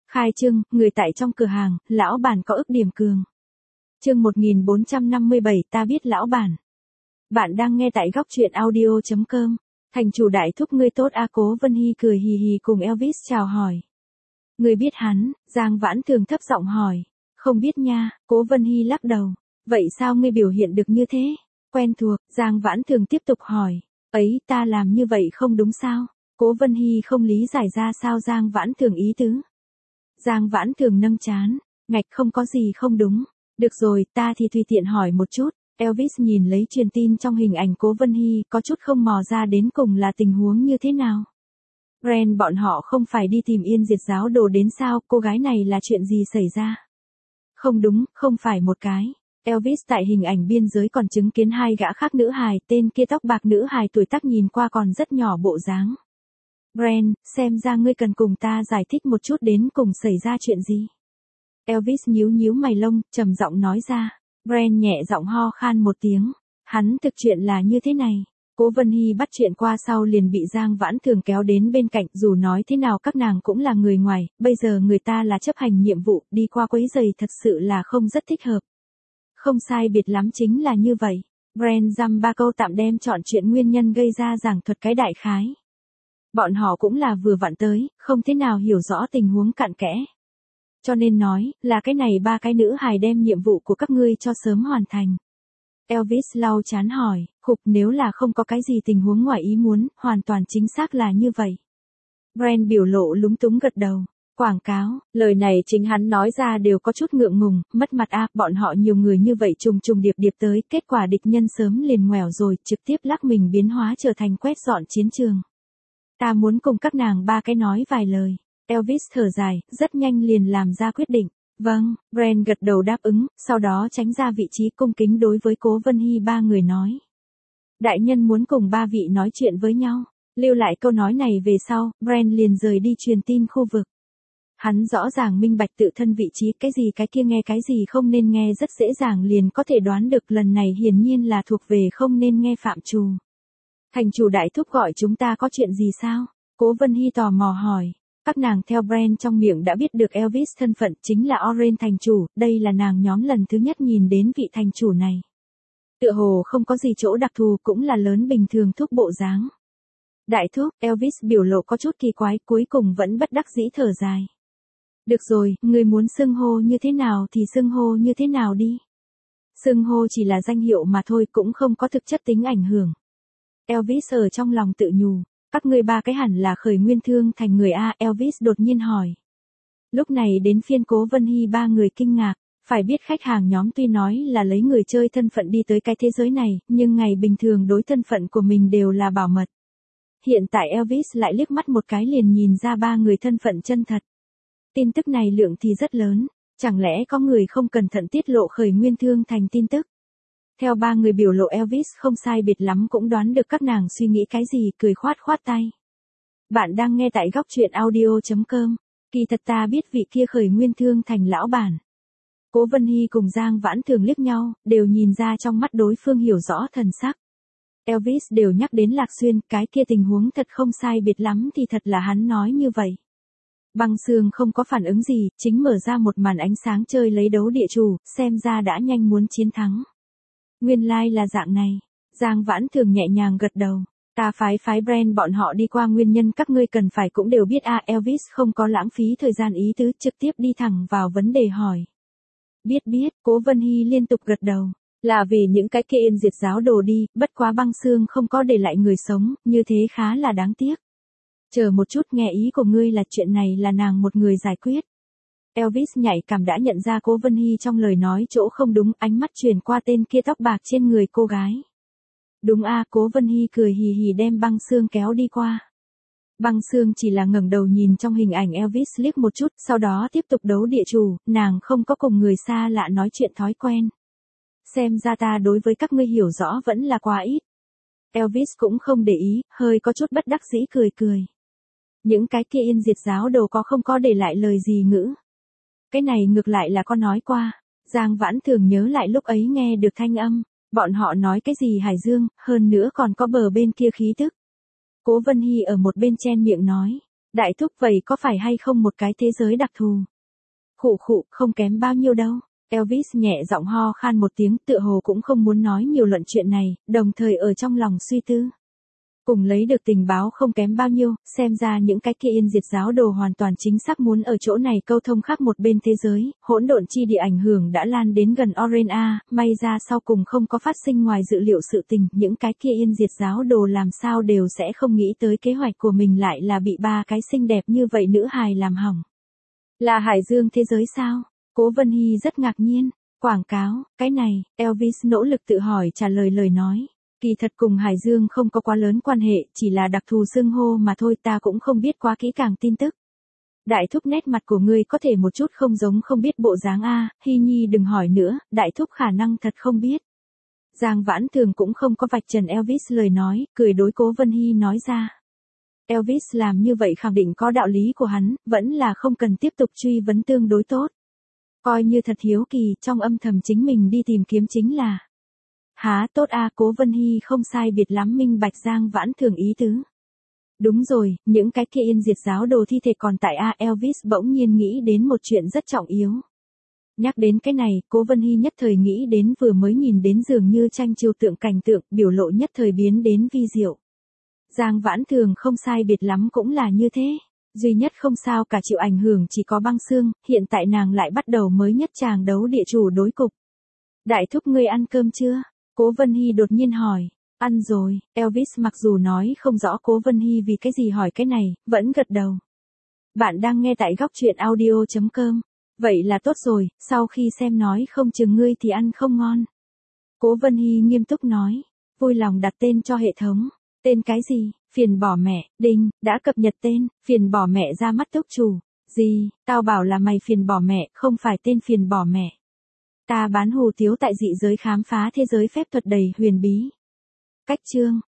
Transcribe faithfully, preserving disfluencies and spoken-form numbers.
Khai trương, người tại trong cửa hàng, lão bản có ức điểm cường. Chương một nghìn bốn trăm năm mươi bảy, ta biết lão bản. Bạn đang nghe tại góc truyện audio chấm com. Thành chủ đại thúc ngươi tốt a. Cố Vân Hy cười hì hì cùng Elvis chào hỏi. Ngươi biết hắn? Giang Vãn Thường thấp giọng hỏi. Không biết nha, Cố Vân Hy lắc đầu. Vậy sao ngươi biểu hiện được như thế? Quen thuộc, Giang Vãn Thường tiếp tục hỏi. Ấy, ta làm như vậy không đúng sao? Cố Vân Hy không lý giải ra sao Giang Vãn Thường ý tứ. Giang Vãn Thường nâng trán, ngạch không có gì không đúng. Được rồi, ta thì tùy tiện hỏi một chút. Elvis nhìn lấy truyền tin trong hình ảnh Cố Vân Hy, có chút không mò ra đến cùng là tình huống như thế nào. Brand bọn họ không phải đi tìm Yên Diệt giáo đồ đến sao, cô gái này là chuyện gì xảy ra? Không đúng, không phải một cái. Elvis tại hình ảnh biên giới còn chứng kiến hai gã khác nữ hài, tên kia tóc bạc nữ hài tuổi tác nhìn qua còn rất nhỏ bộ dáng. Brand, xem ra ngươi cần cùng ta giải thích một chút đến cùng xảy ra chuyện gì. Elvis nhíu nhíu mày lông, trầm giọng nói ra. Brand nhẹ giọng ho khan một tiếng. Hắn thực chuyện là như thế này. Cố Vân Hy bắt chuyện qua sau liền bị Giang Vãn Thường kéo đến bên cạnh, dù nói thế nào các nàng cũng là người ngoài, bây giờ người ta là chấp hành nhiệm vụ, đi qua quấy giày thật sự là không rất thích hợp. Không sai biệt lắm chính là như vậy. Brand dăm ba câu tạm đem chọn chuyện nguyên nhân gây ra giảng thuật cái đại khái. Bọn họ cũng là vừa vặn tới, không thế nào hiểu rõ tình huống cặn kẽ. Cho nên nói, là cái này ba cái nữ hài đem nhiệm vụ của các ngươi cho sớm hoàn thành. Elvis lau chán hỏi, khục nếu là không có cái gì tình huống ngoài ý muốn, hoàn toàn chính xác là như vậy. Brand biểu lộ lúng túng gật đầu. Quảng cáo, lời này chính hắn nói ra đều có chút ngượng ngùng, mất mặt a, bọn họ nhiều người như vậy trùng trùng điệp điệp tới, kết quả địch nhân sớm liền ngoẻo rồi, trực tiếp lắc mình biến hóa trở thành quét dọn chiến trường. Ta muốn cùng các nàng ba cái nói vài lời. Elvis thở dài, rất nhanh liền làm ra quyết định. Vâng, Brand gật đầu đáp ứng, sau đó tránh ra vị trí cung kính đối với Cố Vân Hy ba người nói. Đại nhân muốn cùng ba vị nói chuyện với nhau. Lưu lại câu nói này về sau, Brand liền rời đi truyền tin khu vực. Hắn rõ ràng minh bạch tự thân vị trí, cái gì cái kia nghe cái gì không nên nghe rất dễ dàng liền có thể đoán được lần này hiển nhiên là thuộc về không nên nghe phạm trù. Thành chủ đại thúc gọi chúng ta có chuyện gì sao? Cố Vân Hy tò mò hỏi. Các nàng theo Brand trong miệng đã biết được Elvis thân phận chính là Orange thành chủ, đây là nàng nhóm lần thứ nhất nhìn đến vị thành chủ này. Tựa hồ không có gì chỗ đặc thù cũng là lớn bình thường thúc bộ dáng. Đại thúc, Elvis biểu lộ có chút kỳ quái, cuối cùng vẫn bất đắc dĩ thở dài. Được rồi, người muốn xưng hô như thế nào thì xưng hô như thế nào đi. Xưng hô chỉ là danh hiệu mà thôi cũng không có thực chất tính ảnh hưởng. Elvis ở trong lòng tự nhủ. Các ngươi ba cái hẳn là khởi nguyên thương thành người A, Elvis đột nhiên hỏi. Lúc này đến phiên Cố Vân Hy ba người kinh ngạc, phải biết khách hàng nhóm tuy nói là lấy người chơi thân phận đi tới cái thế giới này, nhưng ngày bình thường đối thân phận của mình đều là bảo mật. Hiện tại Elvis lại liếc mắt một cái liền nhìn ra ba người thân phận chân thật. Tin tức này lượng thì rất lớn, chẳng lẽ có người không cẩn thận tiết lộ khởi nguyên thương thành tin tức? Theo ba người biểu lộ Elvis không sai biệt lắm cũng đoán được các nàng suy nghĩ cái gì, cười khoát khoát tay. Bạn đang nghe tại góc truyện audio chấm com, kỳ thật ta biết vị kia khởi nguyên thương thành lão bản. Cố Vân Hy cùng Giang Vãn Thường liếc nhau, đều nhìn ra trong mắt đối phương hiểu rõ thần sắc. Elvis đều nhắc đến Lạc Xuyên, cái kia tình huống thật không sai biệt lắm thì thật là hắn nói như vậy. Băng Sương không có phản ứng gì, chính mở ra một màn ánh sáng chơi lấy đấu địa chủ, xem ra đã nhanh muốn chiến thắng. Nguyên lai like là dạng này. Giang Vãn Thường nhẹ nhàng gật đầu. Ta phái phái Brand bọn họ đi qua nguyên nhân các ngươi cần phải cũng đều biết a. À, Elvis không có lãng phí thời gian ý tứ, trực tiếp đi thẳng vào vấn đề hỏi. Biết biết, Cố Vân Hy liên tục gật đầu. Là vì những cái kia Yên Diệt giáo đồ đi, bất quá Băng Sương không có để lại người sống, như thế khá là đáng tiếc. Chờ một chút, nghe ý của ngươi là chuyện này là nàng một người giải quyết. Elvis nhạy cảm đã nhận ra Cố Vân Hy trong lời nói chỗ không đúng, ánh mắt chuyển qua tên kia tóc bạc trên người cô gái. Đúng a, Cố Vân Hy cười hì hì đem Băng Sương kéo đi qua. Băng Sương chỉ là ngẩng đầu nhìn trong hình ảnh Elvis liếc một chút, sau đó tiếp tục đấu địa chủ, nàng không có cùng người xa lạ nói chuyện thói quen. Xem ra ta đối với các ngươi hiểu rõ vẫn là quá ít. Elvis cũng không để ý, hơi có chút bất đắc dĩ cười cười. Những cái kia Yên Diệt giáo đồ có không có để lại lời gì ngữ. Cái này ngược lại là có nói qua. Giang Vãn Thường nhớ lại lúc ấy nghe được thanh âm. Bọn họ nói cái gì Hải Dương, hơn nữa còn có bờ bên kia khí tức. Cố Vân Hy ở một bên chen miệng nói. Đại thúc vậy có phải hay không một cái thế giới đặc thù? Khụ khụ, không kém bao nhiêu đâu. Elvis nhẹ giọng ho khan một tiếng, tựa hồ cũng không muốn nói nhiều luận chuyện này, đồng thời ở trong lòng suy tư. Cùng lấy được tình báo không kém bao nhiêu, xem ra những cái kia yên diệt giáo đồ hoàn toàn chính xác muốn ở chỗ này câu thông khác một bên thế giới, hỗn độn chi địa ảnh hưởng đã lan đến gần Orena, may ra sau cùng không có phát sinh ngoài dự liệu sự tình, những cái kia yên diệt giáo đồ làm sao đều sẽ không nghĩ tới kế hoạch của mình lại là bị ba cái xinh đẹp như vậy nữ hài làm hỏng. Là Hải Dương thế giới sao? Cố Vân Hy rất ngạc nhiên. Quảng cáo, cái này, Elvis nỗ lực tự hỏi trả lời lời nói. Kỳ thật cùng Hải Dương không có quá lớn quan hệ, chỉ là đặc thù xưng hô mà thôi, ta cũng không biết quá kỹ càng tin tức. Đại thúc, nét mặt của ngươi có thể một chút không giống không biết bộ dáng a. Hy Nhi đừng hỏi nữa, đại thúc khả năng thật không biết. Giang Vãn Thường cũng không có vạch trần Elvis lời nói, cười đối Cố Vân Hy nói ra. Elvis làm như vậy khẳng định có đạo lý của hắn, vẫn là không cần tiếp tục truy vấn tương đối tốt. Coi như thật hiếu kỳ, trong âm thầm chính mình đi tìm kiếm chính là. Há tốt a. Cố Vân Hy không sai biệt lắm minh bạch Giang Vãn Thường ý tứ. Đúng rồi, những cái kia yên diệt giáo đồ thi thể còn tại a. Elvis bỗng nhiên nghĩ đến một chuyện rất trọng yếu. Nhắc đến cái này, Cố Vân Hy nhất thời nghĩ đến vừa mới nhìn đến dường như tranh chiêu tượng cảnh tượng, biểu lộ nhất thời biến đến vi diệu. Giang Vãn Thường không sai biệt lắm cũng là như thế. Duy nhất không sao cả chịu ảnh hưởng chỉ có Băng Xương, hiện tại nàng lại bắt đầu mới nhất tràng đấu địa chủ đối cục. Đại thúc, ngươi ăn cơm chưa? Cố Vân Hy đột nhiên hỏi. Ăn rồi. Elvis mặc dù nói không rõ Cố Vân Hy vì cái gì hỏi cái này, vẫn gật đầu. Bạn đang nghe tại góc truyện audio chấm com. Vậy là tốt rồi, sau khi xem nói không chừng ngươi thì ăn không ngon. Cố Vân Hy nghiêm túc nói. Vui lòng đặt tên cho hệ thống. Tên cái gì? Phiền bỏ mẹ. Đinh, đã cập nhật tên. Phiền bỏ mẹ ra mắt túc chủ. Gì? Tao bảo là mày phiền bỏ mẹ, không phải tên phiền bỏ mẹ. Ta bán hủ tiếu tại dị giới khám phá thế giới phép thuật đầy huyền bí. Cách chương.